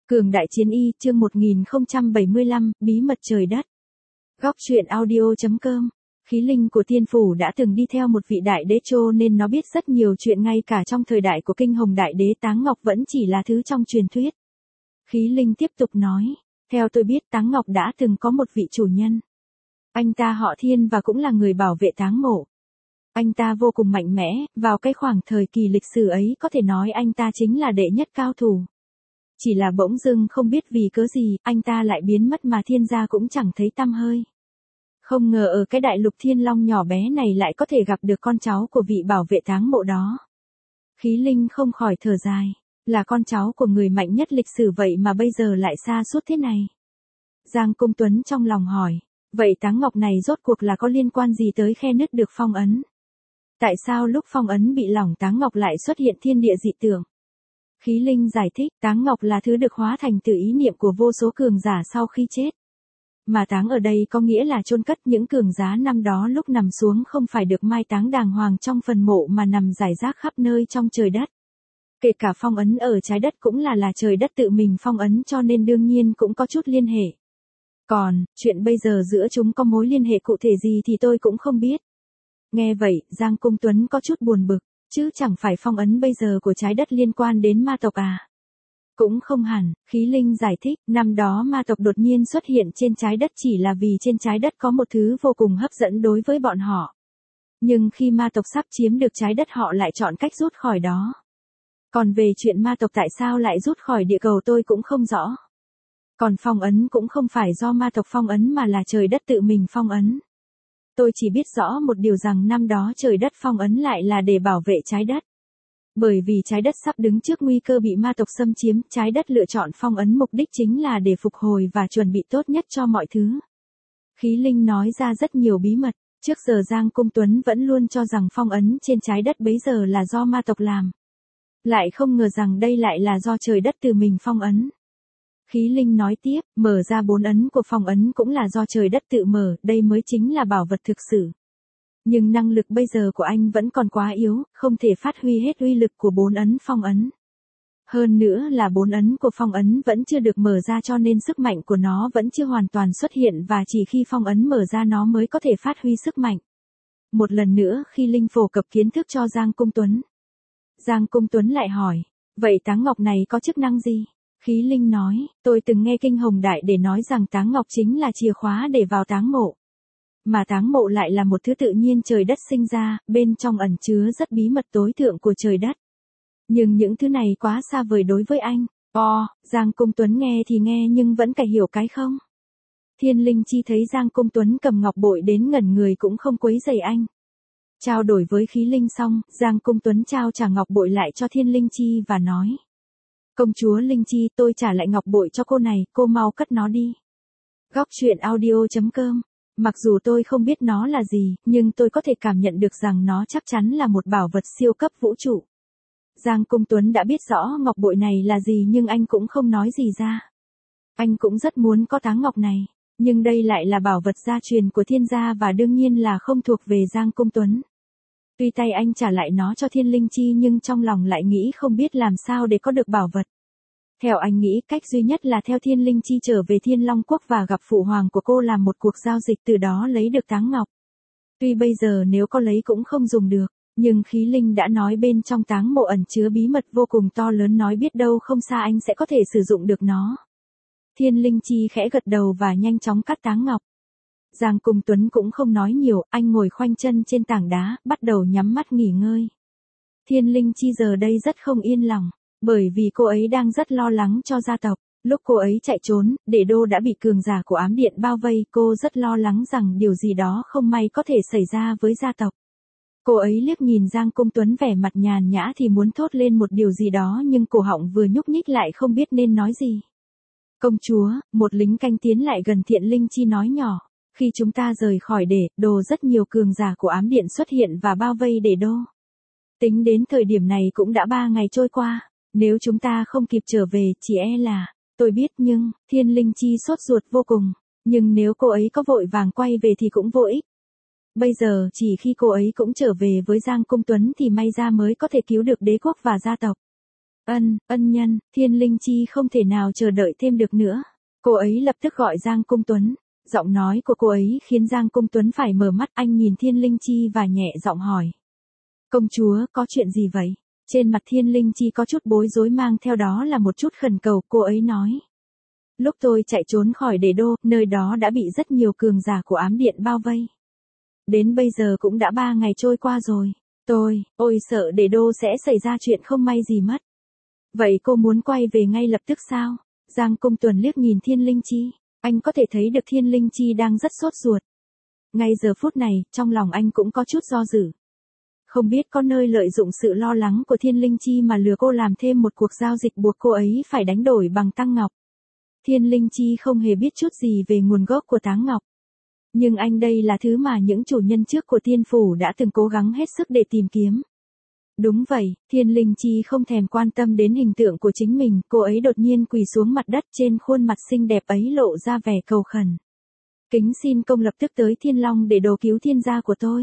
Cường đại chiến y, chương 1075, bí mật trời đất. Góc truyện audio.com. Khí linh của tiên phủ đã từng đi theo một vị đại đế cho nên nó biết rất nhiều chuyện, ngay cả trong thời đại của kinh hồng đại đế Táng Ngọc vẫn chỉ là thứ trong truyền thuyết. Khí linh tiếp tục nói, theo tôi biết Táng Ngọc đã từng có một vị chủ nhân. Anh ta họ Thiên và cũng là người bảo vệ Táng Mộ. Anh ta vô cùng mạnh mẽ, vào cái khoảng thời kỳ lịch sử ấy có thể nói anh ta chính là đệ nhất cao thủ. Chỉ là bỗng dưng không biết vì cớ gì, anh ta lại biến mất mà Thiên gia cũng chẳng thấy tăm hơi. Không ngờ ở cái đại lục Thiên Long nhỏ bé này lại có thể gặp được con cháu của vị bảo vệ Táng Mộ đó. Khí linh không khỏi thở dài, là con cháu của người mạnh nhất lịch sử vậy mà bây giờ lại xa suốt thế này. Giang Cung Tuấn trong lòng hỏi, vậy Táng Ngọc này rốt cuộc là có liên quan gì tới khe nứt được phong ấn? Tại sao lúc phong ấn bị lỏng Táng Ngọc lại xuất hiện thiên địa dị tượng? Khí linh giải thích, Táng Ngọc là thứ được hóa thành từ ý niệm của vô số cường giả sau khi chết. Mà táng ở đây có nghĩa là chôn cất, những cường giả năm đó lúc nằm xuống không phải được mai táng đàng hoàng trong phần mộ mà nằm rải rác khắp nơi trong trời đất. Kể cả phong ấn ở trái đất cũng là trời đất tự mình phong ấn, cho nên đương nhiên cũng có chút liên hệ. Còn, chuyện bây giờ giữa chúng có mối liên hệ cụ thể gì thì tôi cũng không biết. Nghe vậy, Giang Cung Tuấn có chút buồn bực, chứ chẳng phải phong ấn bây giờ của trái đất liên quan đến ma tộc à? Cũng không hẳn, khí linh giải thích, năm đó ma tộc đột nhiên xuất hiện trên trái đất chỉ là vì trên trái đất có một thứ vô cùng hấp dẫn đối với bọn họ. Nhưng khi ma tộc sắp chiếm được trái đất họ lại chọn cách rút khỏi đó. Còn về chuyện ma tộc tại sao lại rút khỏi địa cầu tôi cũng không rõ. Còn phong ấn cũng không phải do ma tộc phong ấn mà là trời đất tự mình phong ấn. Tôi chỉ biết rõ một điều rằng năm đó trời đất phong ấn lại là để bảo vệ trái đất. Bởi vì trái đất sắp đứng trước nguy cơ bị ma tộc xâm chiếm, trái đất lựa chọn phong ấn mục đích chính là để phục hồi và chuẩn bị tốt nhất cho mọi thứ. Khí linh nói ra rất nhiều bí mật, trước giờ Giang Cung Tuấn vẫn luôn cho rằng phong ấn trên trái đất bấy giờ là do ma tộc làm. Lại không ngờ rằng đây lại là do trời đất từ mình phong ấn. Khí linh nói tiếp, mở ra 4 ấn của phong ấn cũng là do trời đất tự mở, đây mới chính là bảo vật thực sự. Nhưng năng lực bây giờ của anh vẫn còn quá yếu, không thể phát huy hết uy lực của 4 ấn phong ấn. Hơn nữa là 4 ấn của phong ấn vẫn chưa được mở ra cho nên sức mạnh của nó vẫn chưa hoàn toàn xuất hiện và chỉ khi phong ấn mở ra nó mới có thể phát huy sức mạnh. Một lần nữa khi linh phổ cập kiến thức cho Giang Cung Tuấn. Giang Cung Tuấn lại hỏi, vậy Táng Ngọc này có chức năng gì? Khí linh nói, tôi từng nghe kinh hồng đại để nói rằng Táng Ngọc chính là chìa khóa để vào Táng Mộ. Mà Táng Mộ lại là một thứ tự nhiên trời đất sinh ra, bên trong ẩn chứa rất bí mật tối thượng của trời đất. Nhưng những thứ này quá xa vời đối với anh. Giang Cung Tuấn nghe thì nghe nhưng vẫn cải hiểu cái không. Thiên Linh Chi thấy Giang Cung Tuấn cầm ngọc bội đến ngẩn người cũng không quấy rầy anh. Trao đổi với khí linh xong, Giang Cung Tuấn trao trả ngọc bội lại cho Thiên Linh Chi và nói. Công chúa Linh Chi, tôi trả lại ngọc bội cho cô này, cô mau cất nó đi. Góc truyện audio.com. Mặc dù tôi không biết nó là gì, nhưng tôi có thể cảm nhận được rằng nó chắc chắn là một bảo vật siêu cấp vũ trụ. Giang Cung Tuấn đã biết rõ ngọc bội này là gì nhưng anh cũng không nói gì ra. Anh cũng rất muốn có Táng Ngọc này, nhưng đây lại là bảo vật gia truyền của Thiên gia và đương nhiên là không thuộc về Giang Cung Tuấn. Tuy tay anh trả lại nó cho Thiên Linh Chi nhưng trong lòng lại nghĩ không biết làm sao để có được bảo vật. Theo anh nghĩ cách duy nhất là theo Thiên Linh Chi trở về Thiên Long Quốc và gặp phụ hoàng của cô làm một cuộc giao dịch, từ đó lấy được Táng Ngọc. Tuy bây giờ nếu có lấy cũng không dùng được, nhưng khí linh đã nói bên trong Táng Mộ ẩn chứa bí mật vô cùng to lớn, nói biết đâu không xa anh sẽ có thể sử dụng được nó. Thiên Linh Chi khẽ gật đầu và nhanh chóng cắt Táng Ngọc. Giang Cung Tuấn cũng không nói nhiều, anh ngồi khoanh chân trên tảng đá, bắt đầu nhắm mắt nghỉ ngơi. Thiên Linh Chi giờ đây rất không yên lòng. Bởi vì cô ấy đang rất lo lắng cho gia tộc, lúc cô ấy chạy trốn, Đệ Đô đã bị cường giả của ám điện bao vây, cô rất lo lắng rằng điều gì đó không may có thể xảy ra với gia tộc. Cô ấy liếc nhìn Giang Cung Tuấn vẻ mặt nhàn nhã thì muốn thốt lên một điều gì đó nhưng cổ họng vừa nhúc nhích lại không biết nên nói gì. Công chúa, một lính canh tiến lại gần Thiện Linh Chi nói nhỏ, khi chúng ta rời khỏi Đệ Đô rất nhiều cường giả của ám điện xuất hiện và bao vây Đệ Đô. Tính đến thời điểm này cũng đã 3 ngày trôi qua. Nếu chúng ta không kịp trở về, chỉ e là, tôi biết nhưng, Thiên Linh Chi sốt ruột vô cùng, nhưng nếu cô ấy có vội vàng quay về thì cũng vô ích. Bây giờ, chỉ khi cô ấy cũng trở về với Giang Cung Tuấn thì may ra mới có thể cứu được đế quốc và gia tộc. Ân nhân, Thiên Linh Chi không thể nào chờ đợi thêm được nữa. Cô ấy lập tức gọi Giang Cung Tuấn. Giọng nói của cô ấy khiến Giang Cung Tuấn phải mở mắt, anh nhìn Thiên Linh Chi và nhẹ giọng hỏi. Công chúa, có chuyện gì vậy? Trên mặt Thiên Linh Chi có chút bối rối, mang theo đó là một chút khẩn cầu. Cô ấy nói. Lúc tôi chạy trốn khỏi đế đô, nơi đó đã bị rất nhiều cường giả của ám điện bao vây. Đến bây giờ cũng đã 3 ngày trôi qua rồi. Ôi sợ đế đô sẽ xảy ra chuyện không may gì mất. Vậy cô muốn quay về ngay lập tức sao? Giang Cung Tuấn liếc nhìn Thiên Linh Chi. Anh có thể thấy được Thiên Linh Chi đang rất sốt ruột. Ngay giờ phút này, trong lòng anh cũng có chút do dự. Không biết có nơi lợi dụng sự lo lắng của Thiên Linh Chi mà lừa cô làm thêm một cuộc giao dịch buộc cô ấy phải đánh đổi bằng Tăng Ngọc. Thiên Linh Chi không hề biết chút gì về nguồn gốc của Táng Ngọc. Nhưng anh đây là thứ mà những chủ nhân trước của Tiên Phủ đã từng cố gắng hết sức để tìm kiếm. Đúng vậy, Thiên Linh Chi không thèm quan tâm đến hình tượng của chính mình, cô ấy đột nhiên quỳ xuống mặt đất, trên khuôn mặt xinh đẹp ấy lộ ra vẻ cầu khẩn. Kính xin công lập tức tới Thiên Long để đồ cứu thiên gia của tôi.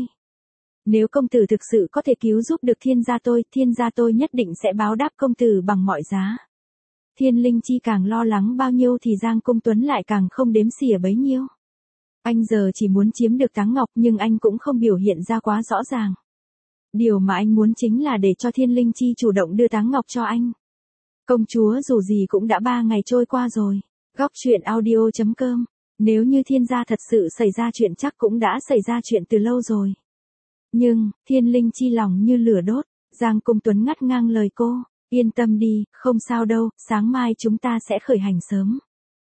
Nếu công tử thực sự có thể cứu giúp được thiên gia tôi nhất định sẽ báo đáp công tử bằng mọi giá. Thiên Linh Chi càng lo lắng bao nhiêu thì Giang Cung Tuấn lại càng không đếm xỉa bấy nhiêu. Anh giờ chỉ muốn chiếm được Táng Ngọc, nhưng anh cũng không biểu hiện ra quá rõ ràng. Điều mà anh muốn chính là để cho Thiên Linh Chi chủ động đưa Táng Ngọc cho anh. Công chúa, dù gì cũng đã 3 ngày trôi qua rồi. Góc truyện audio.com. Nếu như thiên gia thật sự xảy ra chuyện chắc cũng đã xảy ra chuyện từ lâu rồi. Nhưng, Thiên Linh Chi lòng như lửa đốt. Giang Cung Tuấn ngắt ngang lời cô. Yên tâm đi, không sao đâu, sáng mai chúng ta sẽ khởi hành sớm.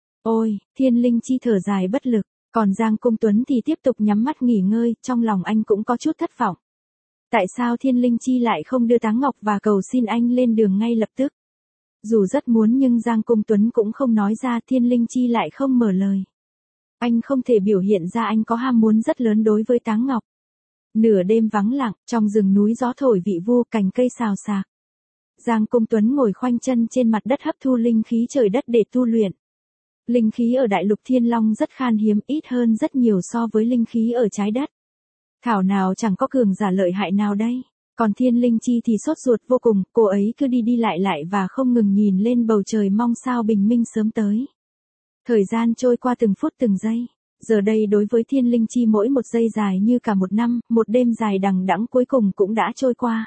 Ôi, Thiên Linh Chi thở dài bất lực. Còn Giang Cung Tuấn thì tiếp tục nhắm mắt nghỉ ngơi, trong lòng anh cũng có chút thất vọng. Tại sao Thiên Linh Chi lại không đưa Táng Ngọc và cầu xin anh lên đường ngay lập tức? Dù rất muốn nhưng Giang Cung Tuấn cũng không nói ra, Thiên Linh Chi lại không mở lời. Anh không thể biểu hiện ra anh có ham muốn rất lớn đối với Táng Ngọc. Nửa đêm vắng lặng, trong rừng núi gió thổi vị vu, cành cây xào xạc. Giang Cung Tuấn ngồi khoanh chân trên mặt đất hấp thu linh khí trời đất để tu luyện. Linh khí ở đại lục Thiên Long rất khan hiếm, ít hơn rất nhiều so với linh khí ở trái đất. Thảo nào chẳng có cường giả lợi hại nào đây. Còn Thiên Linh Chi thì sốt ruột vô cùng, cô ấy cứ đi đi lại và không ngừng nhìn lên bầu trời mong sao bình minh sớm tới. Thời gian trôi qua từng phút từng giây. Giờ đây đối với Thiên Linh Chi mỗi một giây dài như cả một năm, một đêm dài đằng đẵng cuối cùng cũng đã trôi qua.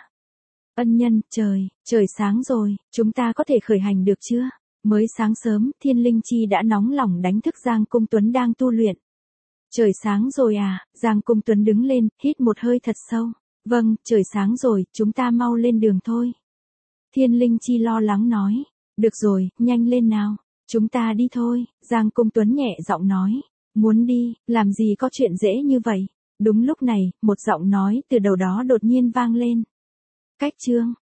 Ân nhân, trời sáng rồi, chúng ta có thể khởi hành được chưa? Mới sáng sớm, Thiên Linh Chi đã nóng lòng đánh thức Giang Cung Tuấn đang tu luyện. Trời sáng rồi à? Giang Cung Tuấn đứng lên, hít một hơi thật sâu. Vâng, trời sáng rồi, chúng ta mau lên đường thôi. Thiên Linh Chi lo lắng nói. Được rồi, nhanh lên nào. Chúng ta đi thôi. Giang Cung Tuấn nhẹ giọng nói. Muốn đi, làm gì có chuyện dễ như vậy. Đúng lúc này, một giọng nói từ đầu đó đột nhiên vang lên. Cách chương.